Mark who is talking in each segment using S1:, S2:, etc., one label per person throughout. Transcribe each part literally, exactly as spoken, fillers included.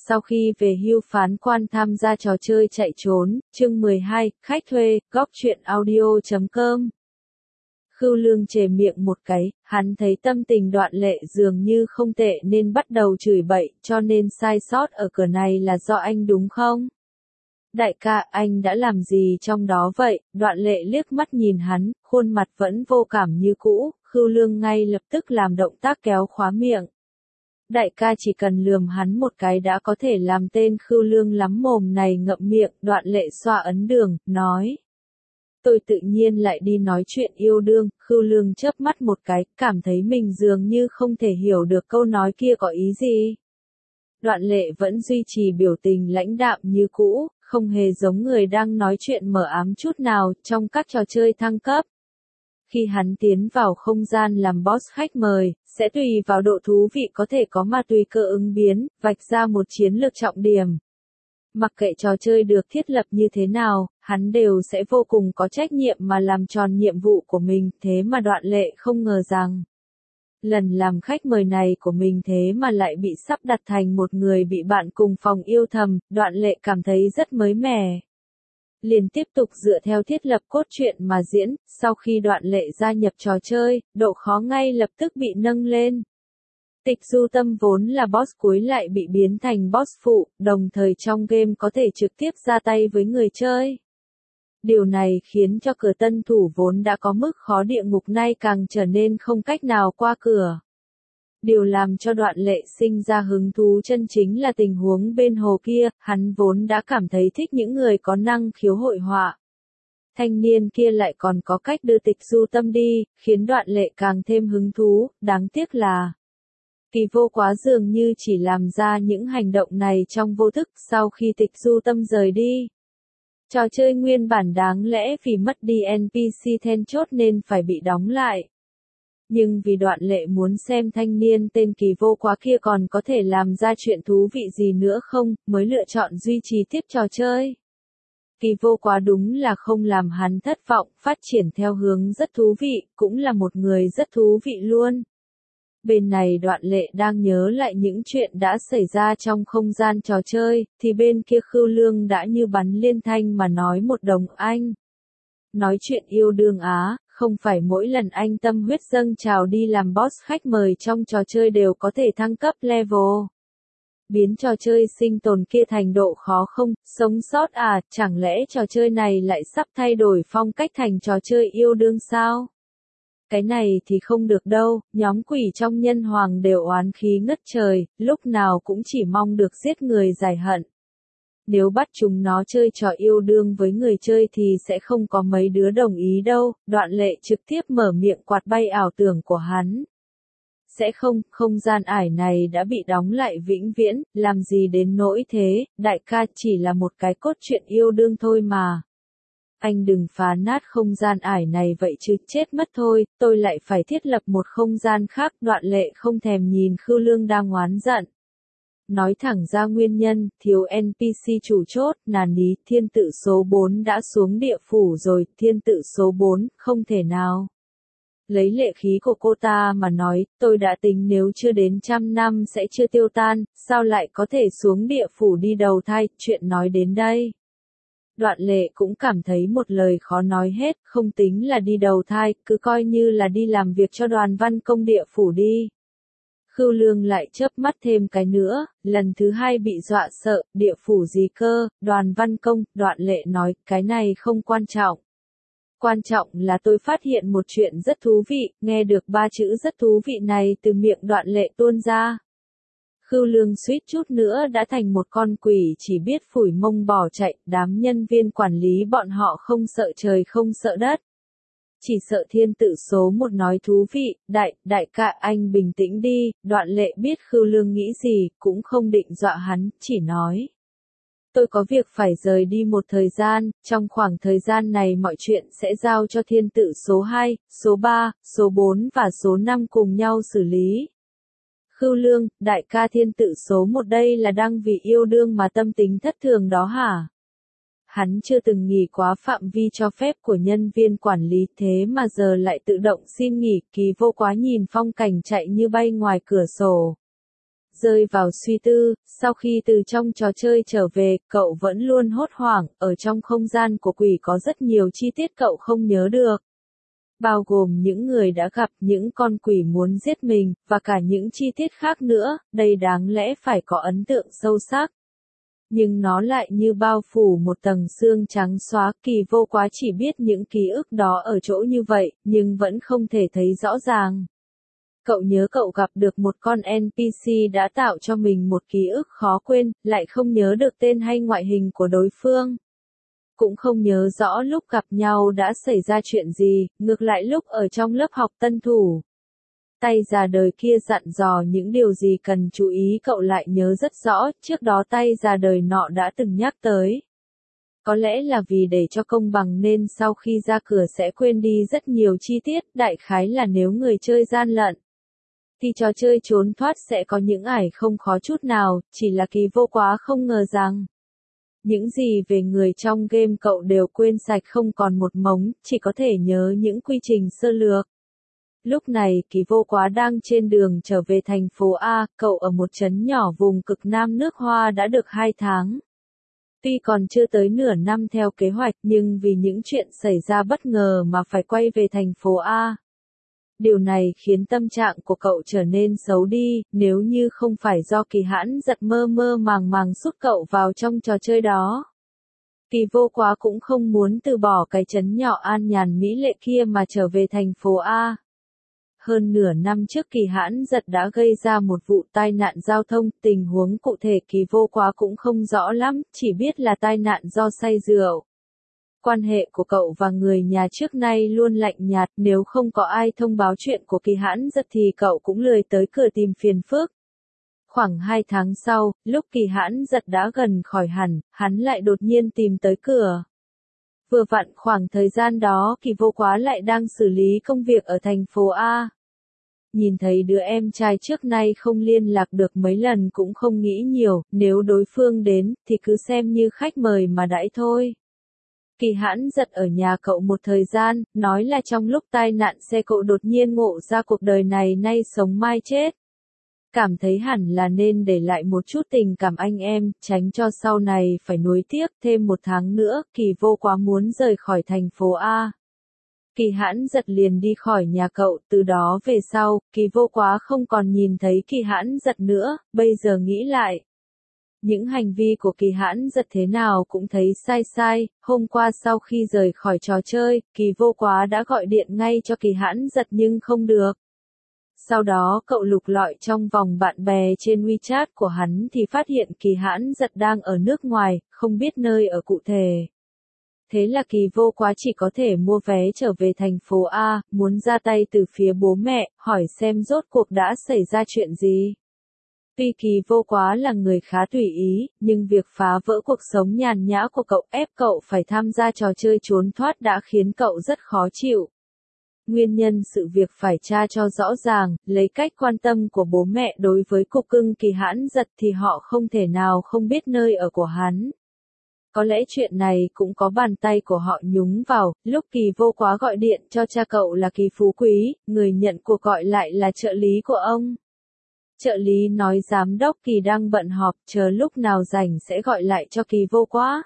S1: sau khi về hưu phán quan tham gia trò chơi chạy trốn, chương mười hai, khách thuê, góc truyện audio chấm com. Khưu Lương chề miệng một cái, hắn thấy tâm tình Đoạn Lệ dường như không tệ nên bắt đầu chửi bậy, cho nên sai sót ở cửa này là do anh đúng không? Đại ca, anh đã làm gì trong đó vậy? Đoạn Lệ liếc mắt nhìn hắn, khuôn mặt vẫn vô cảm như cũ, Khưu Lương ngay lập tức làm động tác kéo khóa miệng. Đại ca chỉ cần lườm hắn một cái đã có thể làm tên Khưu Lương lắm mồm này ngậm miệng, Đoạn Lệ xoa ấn đường, nói. Tôi tự nhiên lại đi nói chuyện yêu đương, Khưu Lương chớp mắt một cái, cảm thấy mình dường như không thể hiểu được câu nói kia có ý gì. Đoạn Lệ vẫn duy trì biểu tình lãnh đạm như cũ, không hề giống người đang nói chuyện mờ ám chút nào trong các trò chơi thăng cấp. Khi hắn tiến vào không gian làm boss khách mời, sẽ tùy vào độ thú vị có thể có mà tùy cơ ứng biến, vạch ra một chiến lược trọng điểm. Mặc kệ trò chơi được thiết lập như thế nào, hắn đều sẽ vô cùng có trách nhiệm mà làm tròn nhiệm vụ của mình, thế mà Đoạn Lệ không ngờ rằng. Lần làm khách mời này của mình thế mà lại bị sắp đặt thành một người bị bạn cùng phòng yêu thầm, Đoạn Lệ cảm thấy rất mới mẻ. Liền tiếp tục dựa theo thiết lập cốt truyện mà diễn, sau khi Đoạn Lệ gia nhập trò chơi, độ khó ngay lập tức bị nâng lên. Tịch Du Tâm vốn là boss cuối lại bị biến thành boss phụ, đồng thời trong game có thể trực tiếp ra tay với người chơi. Điều này khiến cho cửa tân thủ vốn đã có mức khó địa ngục nay càng trở nên không cách nào qua cửa. Điều làm cho Đoạn Lệ sinh ra hứng thú chân chính là tình huống bên hồ kia, hắn vốn đã cảm thấy thích những người có năng khiếu hội họa. Thanh niên kia lại còn có cách đưa Tịch Du Tâm đi, khiến Đoạn Lệ càng thêm hứng thú, đáng tiếc là Kỳ Vô Quá dường như chỉ làm ra những hành động này trong vô thức sau khi Tịch Du Tâm rời đi. Trò chơi nguyên bản đáng lẽ vì mất đi en pê xê then chốt nên phải bị đóng lại. Nhưng vì Đoạn Lệ muốn xem thanh niên tên Kỳ Vô Quá kia còn có thể làm ra chuyện thú vị gì nữa không, mới lựa chọn duy trì tiếp trò chơi. Kỳ Vô Quá đúng là không làm hắn thất vọng, phát triển theo hướng rất thú vị, cũng là một người rất thú vị luôn. Bên này Đoạn Lệ đang nhớ lại những chuyện đã xảy ra trong không gian trò chơi, thì bên kia Khưu Lương đã như bắn liên thanh mà nói một đồng anh. Nói chuyện yêu đương á, không phải mỗi lần anh tâm huyết dâng trào đi làm boss khách mời trong trò chơi đều có thể thăng cấp level. Biến trò chơi sinh tồn kia thành độ khó không, sống sót à, chẳng lẽ trò chơi này lại sắp thay đổi phong cách thành trò chơi yêu đương sao? Cái này thì không được đâu, nhóm quỷ trong nhân hoàng đều oán khí ngất trời, lúc nào cũng chỉ mong được giết người giải hận. Nếu bắt chúng nó chơi trò yêu đương với người chơi thì sẽ không có mấy đứa đồng ý đâu, Đoạn Lệ trực tiếp mở miệng quạt bay ảo tưởng của hắn. Sẽ không, không gian ải này đã bị đóng lại vĩnh viễn, làm gì đến nỗi thế, đại ca chỉ là một cái cốt truyện yêu đương thôi mà. Anh đừng phá nát không gian ải này vậy chứ, chết mất thôi, tôi lại phải thiết lập một không gian khác, Đoạn Lệ không thèm nhìn Khưu Lương đang oán giận. Nói thẳng ra nguyên nhân, thiếu en pê xê chủ chốt, nàn ní, thiên tự số bốn đã xuống địa phủ rồi, thiên tự số bốn, không thể nào. Lấy lệ khí của cô ta mà nói, tôi đã tính nếu chưa đến trăm năm sẽ chưa tiêu tan, sao lại có thể xuống địa phủ đi đầu thai, chuyện nói đến đây. Đoạn Lệ cũng cảm thấy một lời khó nói hết, không tính là đi đầu thai, cứ coi như là đi làm việc cho Đoàn Văn Công địa phủ đi. Khưu Lương lại chớp mắt thêm cái nữa, lần thứ hai bị dọa sợ, địa phủ gì cơ, Đoàn Văn Công, Đoạn Lệ nói, cái này không quan trọng. Quan trọng là tôi phát hiện một chuyện rất thú vị, nghe được ba chữ rất thú vị này từ miệng Đoạn Lệ tuôn ra. Khưu Lương suýt chút nữa đã thành một con quỷ chỉ biết phủi mông bỏ chạy, đám nhân viên quản lý bọn họ không sợ trời không sợ đất. Chỉ sợ thiên tự số một nói thú vị, đại, đại ca anh bình tĩnh đi, Đoạn Lệ biết Khưu Lương nghĩ gì, cũng không định dọa hắn, chỉ nói. Tôi có việc phải rời đi một thời gian, trong khoảng thời gian này mọi chuyện sẽ giao cho thiên tự số hai, số ba, số bốn và số năm cùng nhau xử lý. Khưu Lương, đại ca thiên tự số một đây là đang vì yêu đương mà tâm tính thất thường đó hả? Hắn chưa từng nghỉ quá phạm vi cho phép của nhân viên quản lý thế mà giờ lại tự động xin nghỉ, Kỳ Vô Quá nhìn phong cảnh chạy như bay ngoài cửa sổ. rơi vào suy tư, sau khi từ trong trò chơi trở về, cậu vẫn luôn hốt hoảng, ở trong không gian của quỷ có rất nhiều chi tiết cậu không nhớ được. Bao gồm những người đã gặp, những con quỷ muốn giết mình, và cả những chi tiết khác nữa, đây đáng lẽ phải có ấn tượng sâu sắc. Nhưng nó lại như bao phủ một tầng xương trắng xóa, Kỳ Vô Quá chỉ biết những ký ức đó ở chỗ như vậy, nhưng vẫn không thể thấy rõ ràng. Cậu nhớ cậu gặp được một con en pê xê đã tạo cho mình một ký ức khó quên, lại không nhớ được tên hay ngoại hình của đối phương. Cũng không nhớ rõ lúc gặp nhau đã xảy ra chuyện gì, ngược lại lúc ở trong lớp học tân thủ. Tay già đời kia dặn dò những điều gì cần chú ý cậu lại nhớ rất rõ, trước đó tay già đời nọ đã từng nhắc tới. Có lẽ là vì để cho công bằng nên sau khi ra cửa sẽ quên đi rất nhiều chi tiết, đại khái là nếu người chơi gian lận, thì trò chơi trốn thoát sẽ có những ải không khó chút nào, chỉ là Kỳ Vô Quá không ngờ rằng. Những gì về người trong game cậu đều quên sạch không còn một mống, chỉ có thể nhớ những quy trình sơ lược. Lúc này Kỳ Vô Quá đang trên đường trở về thành phố A, cậu ở một trấn nhỏ vùng cực nam nước Hoa đã được hai tháng. Tuy còn chưa tới nửa năm theo kế hoạch nhưng vì những chuyện xảy ra bất ngờ mà phải quay về thành phố A. Điều này khiến tâm trạng của cậu trở nên xấu đi, nếu như không phải do Kỳ Hãn Giật mơ mơ màng màng sút cậu vào trong trò chơi đó. Kỳ Vô Quá cũng không muốn từ bỏ cái trấn nhỏ an nhàn mỹ lệ kia mà trở về thành phố A. Hơn nửa năm trước Kỳ Hãn Giật đã gây ra một vụ tai nạn giao thông, tình huống cụ thể Kỳ Vô Quá cũng không rõ lắm, chỉ biết là tai nạn do say rượu. Quan hệ của cậu và người nhà trước nay luôn lạnh nhạt, nếu không có ai thông báo chuyện của Kỳ Hãn Giật thì cậu cũng lười tới cửa tìm phiền phức. Khoảng hai tháng sau, lúc Kỳ Hãn Giật đã gần khỏi hẳn, hắn lại đột nhiên tìm tới cửa. Vừa vặn khoảng thời gian đó Kỳ Vô Quá lại đang xử lý công việc ở thành phố A. Nhìn thấy đứa em trai trước nay không liên lạc được mấy lần cũng không nghĩ nhiều, nếu đối phương đến, thì cứ xem như khách mời mà đãi thôi. Kỳ Hãn Giật ở nhà cậu một thời gian, nói là trong lúc tai nạn xe cậu đột nhiên ngộ ra cuộc đời này nay sống mai chết. Cảm thấy hẳn là nên để lại một chút tình cảm anh em, tránh cho sau này phải nuối tiếc. Thêm một tháng nữa, Kỳ Vô Quá muốn rời khỏi thành phố A. Kỳ Hãn Giật liền đi khỏi nhà cậu, từ đó về sau, Kỳ Vô Quá không còn nhìn thấy Kỳ Hãn Giật nữa, bây giờ nghĩ lại. Những hành vi của Kỳ Hãn Giật thế nào cũng thấy sai sai, hôm qua sau khi rời khỏi trò chơi, Kỳ Vô Quá đã gọi điện ngay cho Kỳ Hãn Giật nhưng không được. Sau đó cậu lục lọi trong vòng bạn bè trên WeChat của hắn thì phát hiện Kỳ Hãn Giật đang ở nước ngoài, không biết nơi ở cụ thể. Thế là Kỳ Vô Quá chỉ có thể mua vé trở về thành phố A, muốn ra tay từ phía bố mẹ, hỏi xem rốt cuộc đã xảy ra chuyện gì. Tuy Kỳ Vô Quá là người khá tùy ý, nhưng việc phá vỡ cuộc sống nhàn nhã của cậu ép cậu phải tham gia trò chơi trốn thoát đã khiến cậu rất khó chịu. Nguyên nhân sự việc phải tra cho rõ ràng, lấy cách quan tâm của bố mẹ đối với cục cưng Kỳ Hãn Giật thì họ không thể nào không biết nơi ở của hắn. Có lẽ chuyện này cũng có bàn tay của họ nhúng vào, lúc Kỳ Vô Quá gọi điện cho cha cậu là Kỳ Phú Quý, người nhận cuộc gọi lại là trợ lý của ông. Trợ lý nói giám đốc Kỳ đang bận họp, chờ lúc nào rảnh sẽ gọi lại cho Kỳ Vô Quá.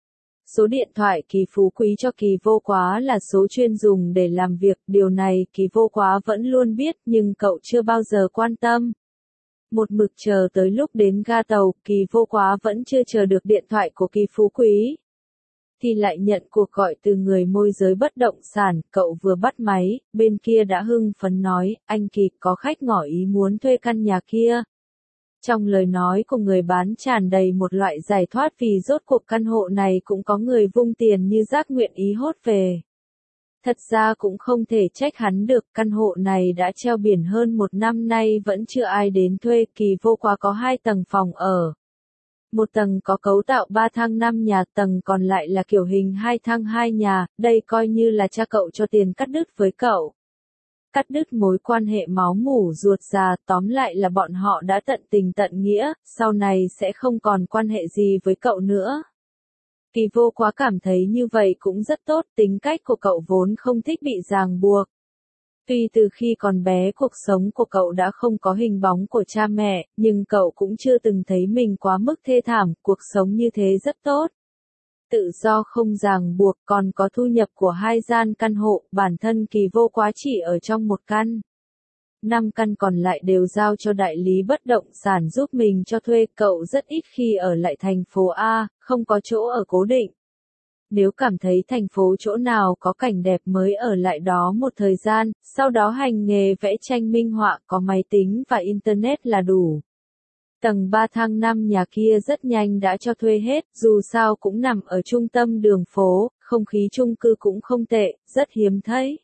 S1: Số điện thoại Kỳ Phú Quý cho Kỳ Vô Quá là số chuyên dùng để làm việc, điều này Kỳ Vô Quá vẫn luôn biết nhưng cậu chưa bao giờ quan tâm. Một mực chờ tới lúc đến ga tàu, Kỳ Vô Quá vẫn chưa chờ được điện thoại của Kỳ Phú Quý. Thì lại nhận cuộc gọi từ người môi giới bất động sản, cậu vừa bắt máy, bên kia đã hưng phấn nói, anh Kỳ, có khách ngỏ ý muốn thuê căn nhà kia. Trong lời nói của người bán tràn đầy một loại giải thoát vì rốt cuộc căn hộ này cũng có người vung tiền như rác nguyện ý hốt về. Thật ra cũng không thể trách hắn được, căn hộ này đã treo biển hơn một năm nay vẫn chưa ai đến thuê. Kỳ Vô Quá có hai tầng phòng ở. Một tầng có cấu tạo ba thang năm nhà, tầng còn lại là kiểu hình hai thang hai nhà, đây coi như là cha cậu cho tiền cắt đứt với cậu. Cắt đứt mối quan hệ máu mủ ruột già, tóm lại là bọn họ đã tận tình tận nghĩa, sau này sẽ không còn quan hệ gì với cậu nữa. Kỳ Vô Quá cảm thấy như vậy cũng rất tốt, tính cách của cậu vốn không thích bị ràng buộc. Tuy từ khi còn bé cuộc sống của cậu đã không có hình bóng của cha mẹ, nhưng cậu cũng chưa từng thấy mình quá mức thê thảm, cuộc sống như thế rất tốt. Tự do không ràng buộc, còn có thu nhập của hai gian căn hộ, bản thân Kỳ Vô Quá chỉ ở trong một căn. Năm căn còn lại đều giao cho đại lý bất động sản giúp mình cho thuê, cậu rất ít khi ở lại thành phố A, không có chỗ ở cố định. Nếu cảm thấy thành phố chỗ nào có cảnh đẹp mới ở lại đó một thời gian, sau đó hành nghề vẽ tranh minh họa, có máy tính và internet là đủ. Tầng ba thang năm nhà kia rất nhanh đã cho thuê hết, dù sao cũng nằm ở trung tâm đường phố, không khí chung cư cũng không tệ, rất hiếm thấy.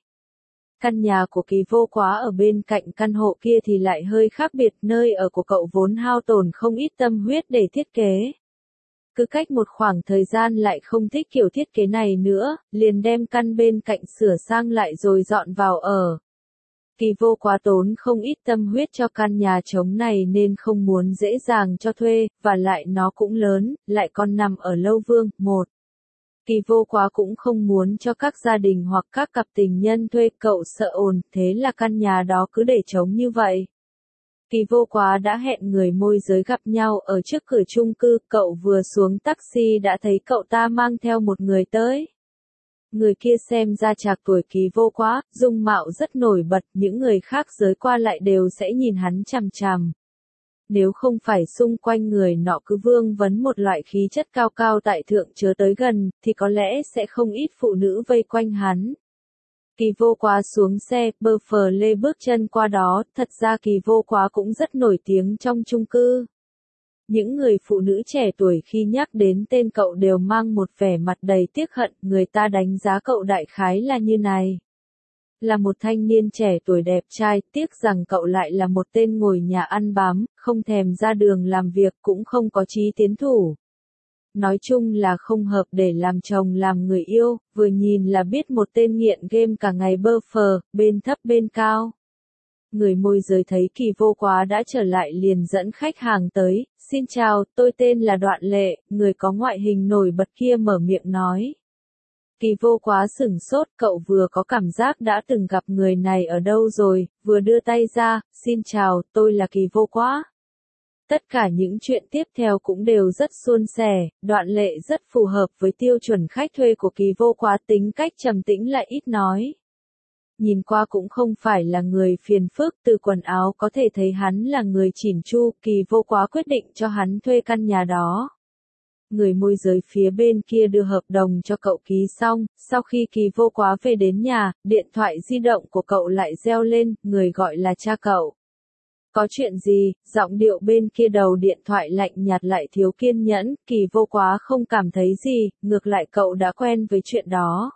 S1: Căn nhà của Kỳ Vô Quá ở bên cạnh căn hộ kia thì lại hơi khác biệt, nơi ở của cậu vốn hao tổn không ít tâm huyết để thiết kế. Cứ cách một khoảng thời gian lại không thích kiểu thiết kế này nữa, liền đem căn bên cạnh sửa sang lại rồi dọn vào ở. Kỳ Vô Quá tốn không ít tâm huyết cho căn nhà trống này nên không muốn dễ dàng cho thuê, và lại nó cũng lớn, lại còn nằm ở Lâu Vương, một. Kỳ Vô Quá cũng không muốn cho các gia đình hoặc các cặp tình nhân thuê, cậu sợ ồn, thế là căn nhà đó cứ để trống như vậy. Kỳ Vô Quá đã hẹn người môi giới gặp nhau ở trước cửa chung cư, cậu vừa xuống taxi đã thấy cậu ta mang theo một người tới. Người kia xem ra trạc tuổi Kỳ Vô Quá, dung mạo rất nổi bật, những người khác giới qua lại đều sẽ nhìn hắn chằm chằm. Nếu không phải xung quanh người nọ cứ vương vấn một loại khí chất cao cao tại thượng chớ tới gần, thì có lẽ sẽ không ít phụ nữ vây quanh hắn. Kỳ Vô Quá xuống xe, bơ phờ lê bước chân qua đó, thật ra Kỳ Vô Quá cũng rất nổi tiếng trong chung cư. Những người phụ nữ trẻ tuổi khi nhắc đến tên cậu đều mang một vẻ mặt đầy tiếc hận, người ta đánh giá cậu đại khái là như này. Là một thanh niên trẻ tuổi đẹp trai, tiếc rằng cậu lại là một tên ngồi nhà ăn bám, không thèm ra đường làm việc, cũng không có chí tiến thủ. Nói chung là không hợp để làm chồng làm người yêu, vừa nhìn là biết một tên nghiện game cả ngày bơ phờ, bên thấp bên cao. Người môi giới thấy Kỳ Vô Quá đã trở lại liền dẫn khách hàng tới, xin chào, tôi tên là Đoạn Lệ, người có ngoại hình nổi bật kia mở miệng nói. Kỳ Vô Quá sửng sốt, cậu vừa có cảm giác đã từng gặp người này ở đâu rồi, vừa đưa tay ra, xin chào, tôi là Kỳ Vô Quá. Tất cả những chuyện tiếp theo cũng đều rất suôn sẻ, Đoạn Lệ rất phù hợp với tiêu chuẩn khách thuê của Kỳ Vô Quá, tính cách trầm tĩnh lại ít nói. Nhìn qua cũng không phải là người phiền phức, từ quần áo có thể thấy hắn là người chỉn chu, Kỳ Vô Quá quyết định cho hắn thuê căn nhà đó. Người môi giới phía bên kia đưa hợp đồng cho cậu ký xong, sau khi Kỳ Vô Quá về đến nhà, điện thoại di động của cậu lại reo lên, người gọi là cha cậu. Có chuyện gì? Giọng điệu bên kia đầu điện thoại lạnh nhạt lại thiếu kiên nhẫn, Kỳ Vô Quá không cảm thấy gì, ngược lại cậu đã quen với chuyện đó.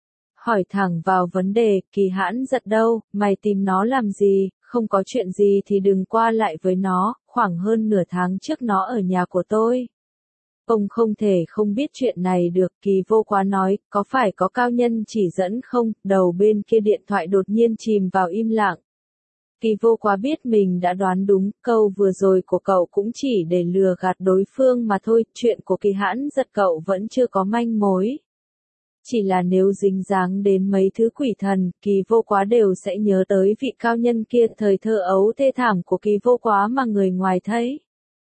S1: Hỏi thẳng vào vấn đề, Kỳ Hãn Giật đâu, mày tìm nó làm gì, không có chuyện gì thì đừng qua lại với nó, khoảng hơn nửa tháng trước nó ở nhà của tôi. Ông không thể không biết chuyện này được, Kỳ Vô Quá nói, có phải có cao nhân chỉ dẫn không, đầu bên kia điện thoại đột nhiên chìm vào im lặng. Kỳ Vô Quá biết mình đã đoán đúng, câu vừa rồi của cậu cũng chỉ để lừa gạt đối phương mà thôi, chuyện của Kỳ Hãn Giật cậu vẫn chưa có manh mối. Chỉ là nếu dính dáng đến mấy thứ quỷ thần, Kỳ Vô Quá đều sẽ nhớ tới vị cao nhân kia thời thơ ấu thê thảm của Kỳ Vô Quá mà người ngoài thấy.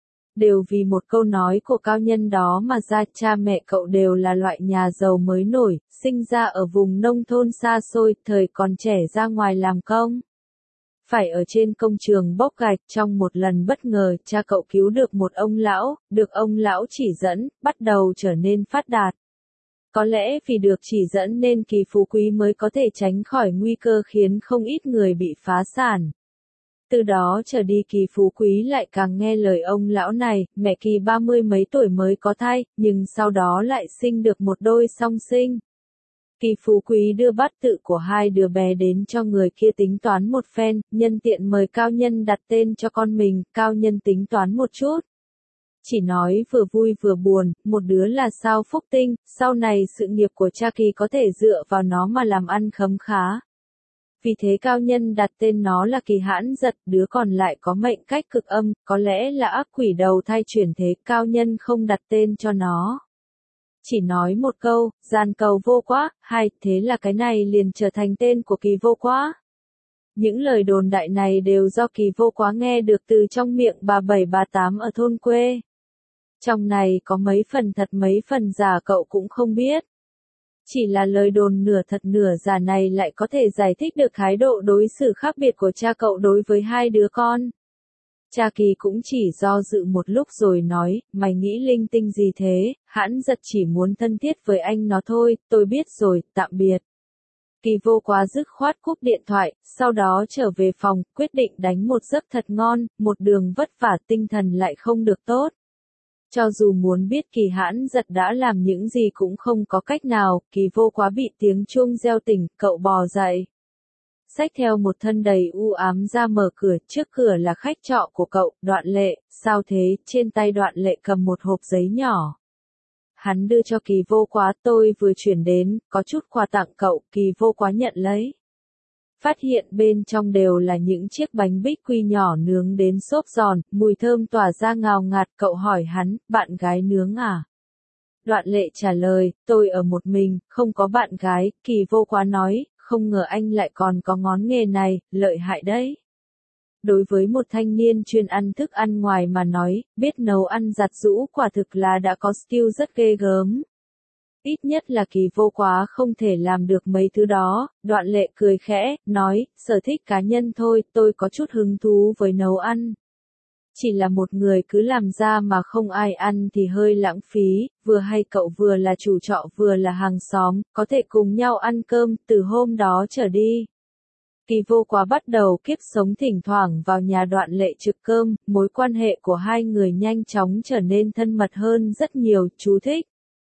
S1: Đều vì một câu nói của cao nhân đó mà ra, cha mẹ cậu đều là loại nhà giàu mới nổi, sinh ra ở vùng nông thôn xa xôi, thời còn trẻ ra ngoài làm công. Phải ở trên công trường bốc gạch, trong một lần bất ngờ, cha cậu cứu được một ông lão, được ông lão chỉ dẫn, bắt đầu trở nên phát đạt. Có lẽ vì được chỉ dẫn nên Kỳ Phú Quý mới có thể tránh khỏi nguy cơ khiến không ít người bị phá sản. Từ đó trở đi Kỳ Phú Quý lại càng nghe lời ông lão này, mẹ Kỳ ba mươi mấy tuổi mới có thai, nhưng sau đó lại sinh được một đôi song sinh. Kỳ Phú Quý đưa bát tự của hai đứa bé đến cho người kia tính toán một phen, nhân tiện mời cao nhân đặt tên cho con mình, cao nhân tính toán một chút. Chỉ nói vừa vui vừa buồn, một đứa là Sao Phúc Tinh, sau này sự nghiệp của cha Kỳ có thể dựa vào nó mà làm ăn khấm khá. Vì thế cao nhân đặt tên nó là Kỳ Hãn Giật, đứa còn lại có mệnh cách cực âm, có lẽ là ác quỷ đầu thai chuyển thế, cao nhân không đặt tên cho nó. Chỉ nói một câu, gian cầu Vô Quá, hay, thế là cái này liền trở thành tên của Kỳ Vô Quá. Những lời đồn đại này đều do Kỳ Vô Quá nghe được từ trong miệng bà bảy bà tám ở thôn quê. Trong này có mấy phần thật mấy phần giả cậu cũng không biết. Chỉ là lời đồn nửa thật nửa giả này lại có thể giải thích được thái độ đối xử khác biệt của cha cậu đối với hai đứa con. Cha Kỳ cũng chỉ do dự một lúc rồi nói, mày nghĩ linh tinh gì thế, Hãn Giật chỉ muốn thân thiết với anh nó thôi, tôi biết rồi, tạm biệt. Kỳ Vô Quá dứt khoát cúp điện thoại, sau đó trở về phòng, quyết định đánh một giấc thật ngon, một đường vất vả tinh thần lại không được tốt. Cho dù muốn biết Kỳ Hãn Giật đã làm những gì cũng không có cách nào, Kỳ Vô Quá bị tiếng chuông reo tỉnh, cậu bò dậy. Xách theo một thân đầy u ám ra mở cửa, trước cửa là khách trọ của cậu, Đoạn Lệ, sao thế, trên tay Đoạn Lệ cầm một hộp giấy nhỏ. Hắn đưa cho Kỳ Vô Quá, tôi vừa chuyển đến, có chút quà tặng cậu, Kỳ Vô Quá nhận lấy. Phát hiện bên trong đều là những chiếc bánh bích quy nhỏ nướng đến xốp giòn, mùi thơm tỏa ra ngào ngạt, cậu hỏi hắn, bạn gái nướng à? Đoạn Lệ trả lời, tôi ở một mình, không có bạn gái, Kỳ Vô Quá nói, không ngờ anh lại còn có ngón nghề này, lợi hại đấy. Đối với một thanh niên chuyên ăn thức ăn ngoài mà nói, biết nấu ăn giặt giũ quả thực là đã có skill rất ghê gớm. Ít nhất là Kỳ Vô Quá không thể làm được mấy thứ đó, Đoạn Lệ cười khẽ, nói, sở thích cá nhân thôi, tôi có chút hứng thú với nấu ăn. Chỉ là một người cứ làm ra mà không ai ăn thì hơi lãng phí, vừa hay cậu vừa là chủ trọ vừa là hàng xóm, có thể cùng nhau ăn cơm, từ hôm đó trở đi. Kỳ Vô Quá bắt đầu kiếp sống thỉnh thoảng vào nhà Đoạn Lệ trực cơm, mối quan hệ của hai người nhanh chóng trở nên thân mật hơn rất nhiều, chú thích.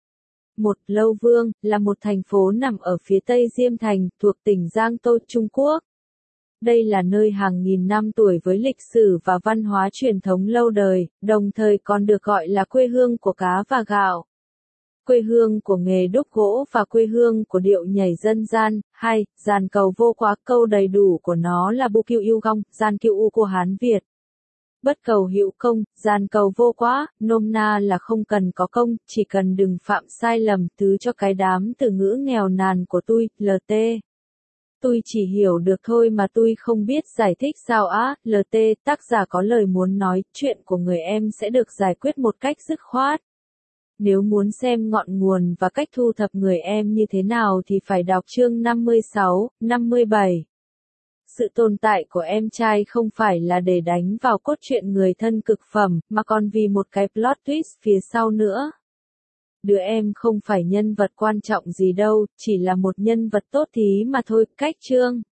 S1: Một, Lâu Vương, là một thành phố nằm ở phía tây Diêm Thành, thuộc tỉnh Giang Tô, Trung Quốc. Đây là nơi hàng nghìn năm tuổi với lịch sử và văn hóa truyền thống lâu đời, đồng thời còn được gọi là quê hương của cá và gạo. Quê hương của nghề đúc gỗ và quê hương của điệu nhảy dân gian. Hai, Giàn Cầu Vô Quá, câu đầy đủ của nó là Bu Kiêu Yêu Gong, Gian Kiêu U của Hán Việt. Bất cầu hữu công, Giàn Cầu Vô Quá, nôm na là không cần có công, chỉ cần đừng phạm sai lầm, thứ cho cái đám từ ngữ nghèo nàn của tôi, lờ tê. Tôi chỉ hiểu được thôi mà tôi không biết giải thích sao á, lờ tê, tác giả có lời muốn nói, chuyện của người em sẽ được giải quyết một cách dứt khoát. Nếu muốn xem ngọn nguồn và cách thu thập người em như thế nào thì phải đọc chương năm mươi sáu, năm mươi bảy. Sự tồn tại của em trai không phải là để đánh vào cốt truyện người thân cực phẩm, mà còn vì một cái plot twist phía sau nữa. Đứa em không phải nhân vật quan trọng gì đâu, chỉ là một nhân vật tốt tí mà thôi, cách chương.